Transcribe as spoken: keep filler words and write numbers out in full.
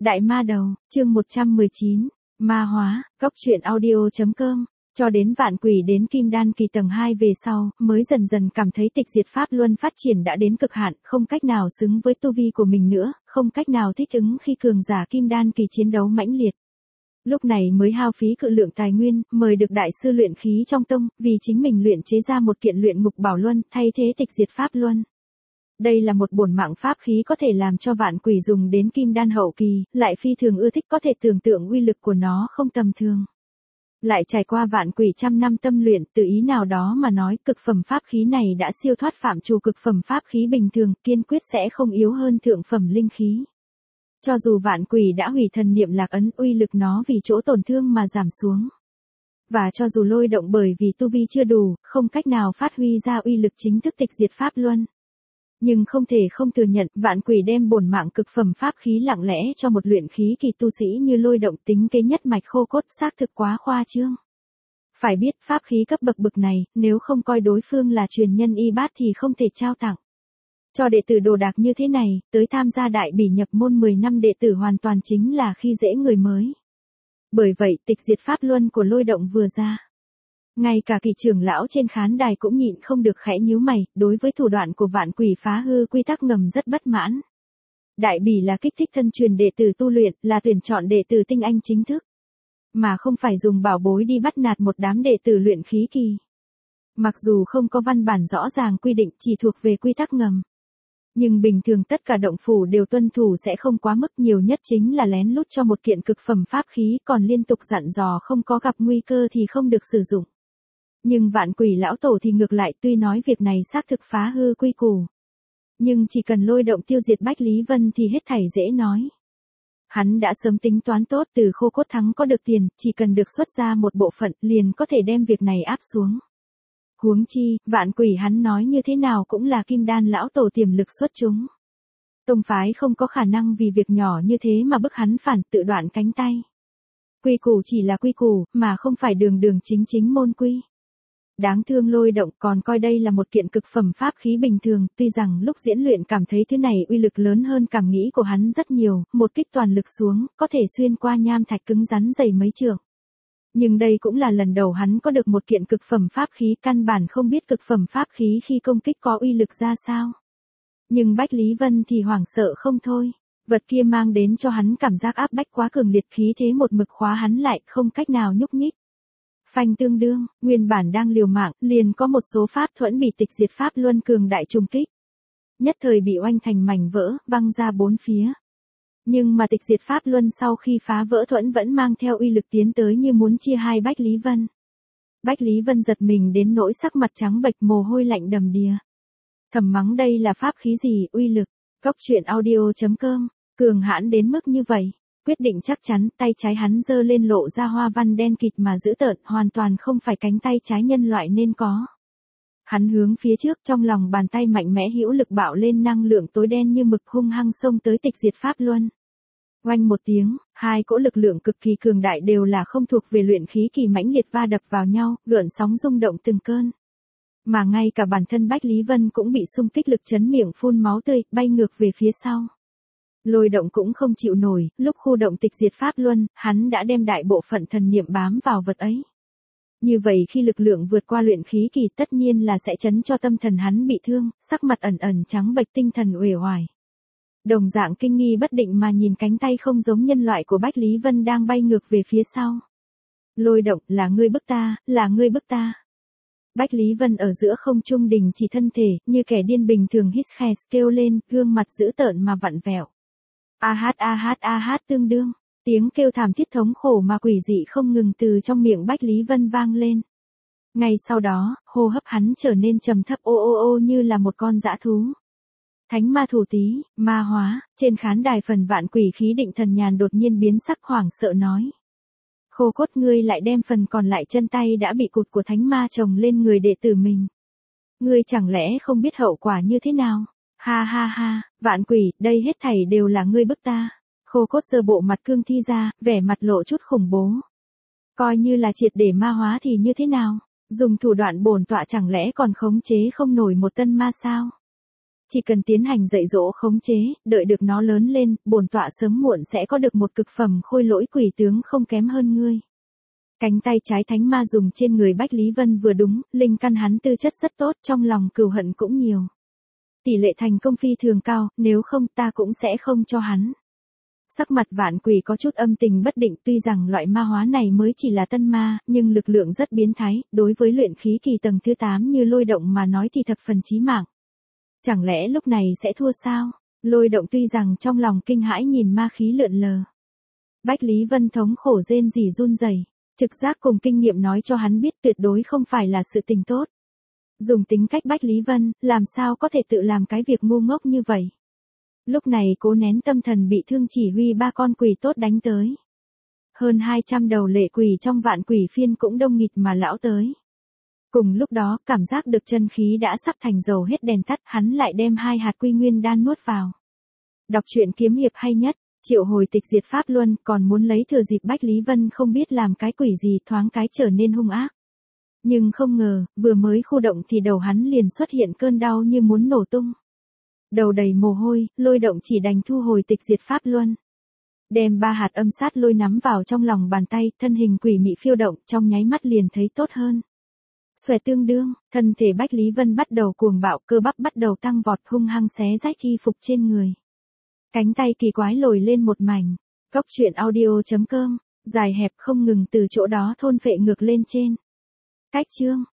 Đại ma đầu, chương một trăm mười chín, ma hóa, góc truyện audio.com, cho đến vạn quỷ đến kim đan kỳ tầng hai về sau, mới dần dần cảm thấy tịch diệt pháp luân phát triển đã đến cực hạn, không cách nào xứng với tu vi của mình nữa, không cách nào thích ứng khi cường giả kim đan kỳ chiến đấu mãnh liệt. Lúc này mới hao phí cự lượng tài nguyên, mời được đại sư luyện khí trong tông, vì chính mình luyện chế ra một kiện luyện ngục bảo luân, thay thế tịch diệt pháp luân. Đây là một bổn mạng pháp khí có thể làm cho vạn quỷ dùng đến kim đan hậu kỳ, lại phi thường ưa thích, có thể tưởng tượng uy lực của nó không tầm thường. Lại trải qua vạn quỷ trăm năm tâm luyện, từ ý nào đó mà nói, cực phẩm pháp khí này đã siêu thoát phạm trù cực phẩm pháp khí bình thường, kiên quyết sẽ không yếu hơn thượng phẩm linh khí. Cho dù vạn quỷ đã hủy thần niệm lạc ấn, uy lực nó vì chỗ tổn thương mà giảm xuống. Và cho dù lôi động bởi vì tu vi chưa đủ, không cách nào phát huy ra uy lực chính thức tịch diệt pháp luân. Nhưng không thể không thừa nhận, vạn quỷ đem bổn mạng cực phẩm pháp khí lặng lẽ cho một luyện khí kỳ tu sĩ như lôi động, tính kế nhất mạch khô cốt, xác thực quá khoa trương. Phải biết, pháp khí cấp bậc bậc này, nếu không coi đối phương là truyền nhân y bát thì không thể trao tặng. Cho đệ tử đồ đạc như thế này, tới tham gia đại bỉ nhập môn mười năm đệ tử hoàn toàn chính là khi dễ người mới. Bởi vậy, tịch diệt pháp luân của lôi động vừa ra, ngay cả kỳ trưởng lão trên khán đài cũng nhịn không được khẽ nhíu mày, đối với thủ đoạn của vạn quỷ phá hư quy tắc ngầm rất bất mãn. Đại bỉ là kích thích thân truyền đệ tử tu luyện, là tuyển chọn đệ tử tinh anh chính thức, mà không phải dùng bảo bối đi bắt nạt một đám đệ tử luyện khí kỳ. Mặc dù không có văn bản rõ ràng quy định, chỉ thuộc về quy tắc ngầm, nhưng bình thường tất cả động phủ đều tuân thủ, sẽ không quá mức, nhiều nhất chính là lén lút cho một kiện cực phẩm pháp khí, còn liên tục dặn dò không có gặp nguy cơ thì không được sử dụng. Nhưng vạn quỷ lão tổ thì ngược lại, tuy nói việc này xác thực phá hư quy củ, nhưng chỉ cần lôi động tiêu diệt Bách Lý Vân thì hết thảy dễ nói. Hắn đã sớm tính toán tốt, từ khô cốt thắng có được tiền, chỉ cần được xuất ra một bộ phận, liền có thể đem việc này áp xuống. Huống chi, vạn quỷ hắn nói như thế nào cũng là kim đan lão tổ tiềm lực xuất chúng. Tông phái không có khả năng vì việc nhỏ như thế mà bức hắn phản, tự đoạn cánh tay. Quy củ chỉ là quy củ, mà không phải đường đường chính chính môn quy. Đáng thương lôi động còn coi đây là một kiện cực phẩm pháp khí bình thường, tuy rằng lúc diễn luyện cảm thấy thứ này uy lực lớn hơn cảm nghĩ của hắn rất nhiều, một kích toàn lực xuống, có thể xuyên qua nham thạch cứng rắn dày mấy trượng. Nhưng đây cũng là lần đầu hắn có được một kiện cực phẩm pháp khí, căn bản không biết cực phẩm pháp khí khi công kích có uy lực ra sao. Nhưng Bách Lý Vân thì hoảng sợ không thôi, vật kia mang đến cho hắn cảm giác áp bách quá cường liệt, khí thế một mực khóa hắn lại, không cách nào nhúc nhích. Phanh tương đương, nguyên bản đang liều mạng, liền có một số pháp thuẫn bị tịch diệt pháp luân cường đại trùng kích. Nhất thời bị oanh thành mảnh vỡ, văng ra bốn phía. Nhưng mà tịch diệt pháp luân sau khi phá vỡ thuẫn vẫn mang theo uy lực tiến tới như muốn chia hai Bách Lý Vân. Bách Lý Vân giật mình đến nỗi sắc mặt trắng bệch, mồ hôi lạnh đầm đìa. Thầm mắng đây là pháp khí gì, uy lực, góc truyện audio.com, cường hãn đến mức như vậy. Quyết định chắc chắn, tay trái hắn giơ lên lộ ra hoa văn đen kịt mà dữ tợn, hoàn toàn không phải cánh tay trái nhân loại nên có. Hắn hướng phía trước, trong lòng bàn tay mạnh mẽ hữu lực bạo lên năng lượng tối đen như mực, hung hăng xông tới tịch diệt pháp luân. Oanh một tiếng, hai cỗ lực lượng cực kỳ cường đại đều là không thuộc về luyện khí kỳ mãnh liệt va đập vào nhau, gợn sóng rung động từng cơn. Mà ngay cả bản thân Bách Lý Vân cũng bị xung kích lực chấn miệng phun máu tươi, bay ngược về phía sau. Lôi động cũng không chịu nổi, lúc khu động tịch diệt pháp luân, hắn đã đem đại bộ phận thần niệm bám vào vật ấy. Như vậy khi lực lượng vượt qua luyện khí kỳ tất nhiên là sẽ chấn cho tâm thần hắn bị thương, sắc mặt ẩn ẩn trắng bệch, tinh thần uể oải. Đồng dạng kinh nghi bất định mà nhìn cánh tay không giống nhân loại của Bách Lý Vân đang bay ngược về phía sau. Lôi động, là ngươi bức ta, là ngươi bức ta. Bách Lý Vân ở giữa không trung đình chỉ thân thể, như kẻ điên bình thường hít khe kêu lên, gương mặt dữ tợn mà vặn vẹo. A hát a hát a hát tương đương, tiếng kêu thảm thiết thống khổ mà quỷ dị không ngừng từ trong miệng Bách Lý Vân vang lên. Ngay sau đó, hô hấp hắn trở nên trầm thấp, ô ô ô như là một con dã thú. Thánh ma thủ tí, ma hóa, trên khán đài phần vạn quỷ khí định thần nhàn đột nhiên biến sắc, hoảng sợ nói. Khô cốt, ngươi lại đem phần còn lại chân tay đã bị cụt của thánh ma chồng lên người đệ tử mình. Ngươi chẳng lẽ không biết hậu quả như thế nào? Ha ha ha, vạn quỷ, đây hết thảy đều là ngươi bức ta. Khô cốt giơ bộ mặt cương thi ra, vẻ mặt lộ chút khủng bố. Coi như là triệt để ma hóa thì như thế nào? Dùng thủ đoạn bổn tọa chẳng lẽ còn khống chế không nổi một tân ma sao? Chỉ cần tiến hành dạy dỗ khống chế, đợi được nó lớn lên, bổn tọa sớm muộn sẽ có được một cực phẩm khôi lỗi quỷ tướng không kém hơn ngươi. Cánh tay trái thánh ma dùng trên người Bách Lý Vân vừa đúng, linh căn hắn tư chất rất tốt, trong lòng cừu hận cũng nhiều. Tỷ lệ thành công phi thường cao, nếu không ta cũng sẽ không cho hắn. Sắc mặt Vạn Quỷ có chút âm tình bất định, tuy rằng loại ma hóa này mới chỉ là tân ma, nhưng lực lượng rất biến thái, đối với luyện khí kỳ tầng thứ tám như lôi động mà nói thì thập phần chí mạng. Chẳng lẽ lúc này sẽ thua sao? Lôi động tuy rằng trong lòng kinh hãi nhìn ma khí lượn lờ. Bách Lý Vân thống khổ rên rỉ run rẩy, trực giác cùng kinh nghiệm nói cho hắn biết tuyệt đối không phải là sự tình tốt. Dùng tính cách Bách Lý Vân, làm sao có thể tự làm cái việc ngu ngốc như vậy? Lúc này cố nén tâm thần bị thương chỉ huy ba con quỷ tốt đánh tới. Hơn hai trăm đầu lệ quỷ trong Vạn Quỷ phiên cũng đông nghịt mà lão tới. Cùng lúc đó, cảm giác được chân khí đã sắp thành dầu hết đèn tắt, hắn lại đem hai hạt quy nguyên đan nuốt vào. Đọc truyện kiếm hiệp hay nhất, triệu hồi tịch diệt pháp luân, còn muốn lấy thừa dịp Bách Lý Vân không biết làm cái quỷ gì thoáng cái trở nên hung ác. Nhưng không ngờ, vừa mới khu động thì đầu hắn liền xuất hiện cơn đau như muốn nổ tung. Đầu đầy mồ hôi, lôi động chỉ đành thu hồi tịch diệt pháp luân. Đem ba hạt âm sát lôi nắm vào trong lòng bàn tay, thân hình quỷ mị phiêu động, trong nháy mắt liền thấy tốt hơn. Xòe tương đương, thân thể Bách Lý Vân bắt đầu cuồng bạo, cơ bắp bắt đầu tăng vọt hung hăng xé rách y phục trên người. Cánh tay kỳ quái lồi lên một mảnh. Cốc truyện audio chấm com, dài hẹp không ngừng từ chỗ đó thôn phệ ngược lên trên. Cách chương,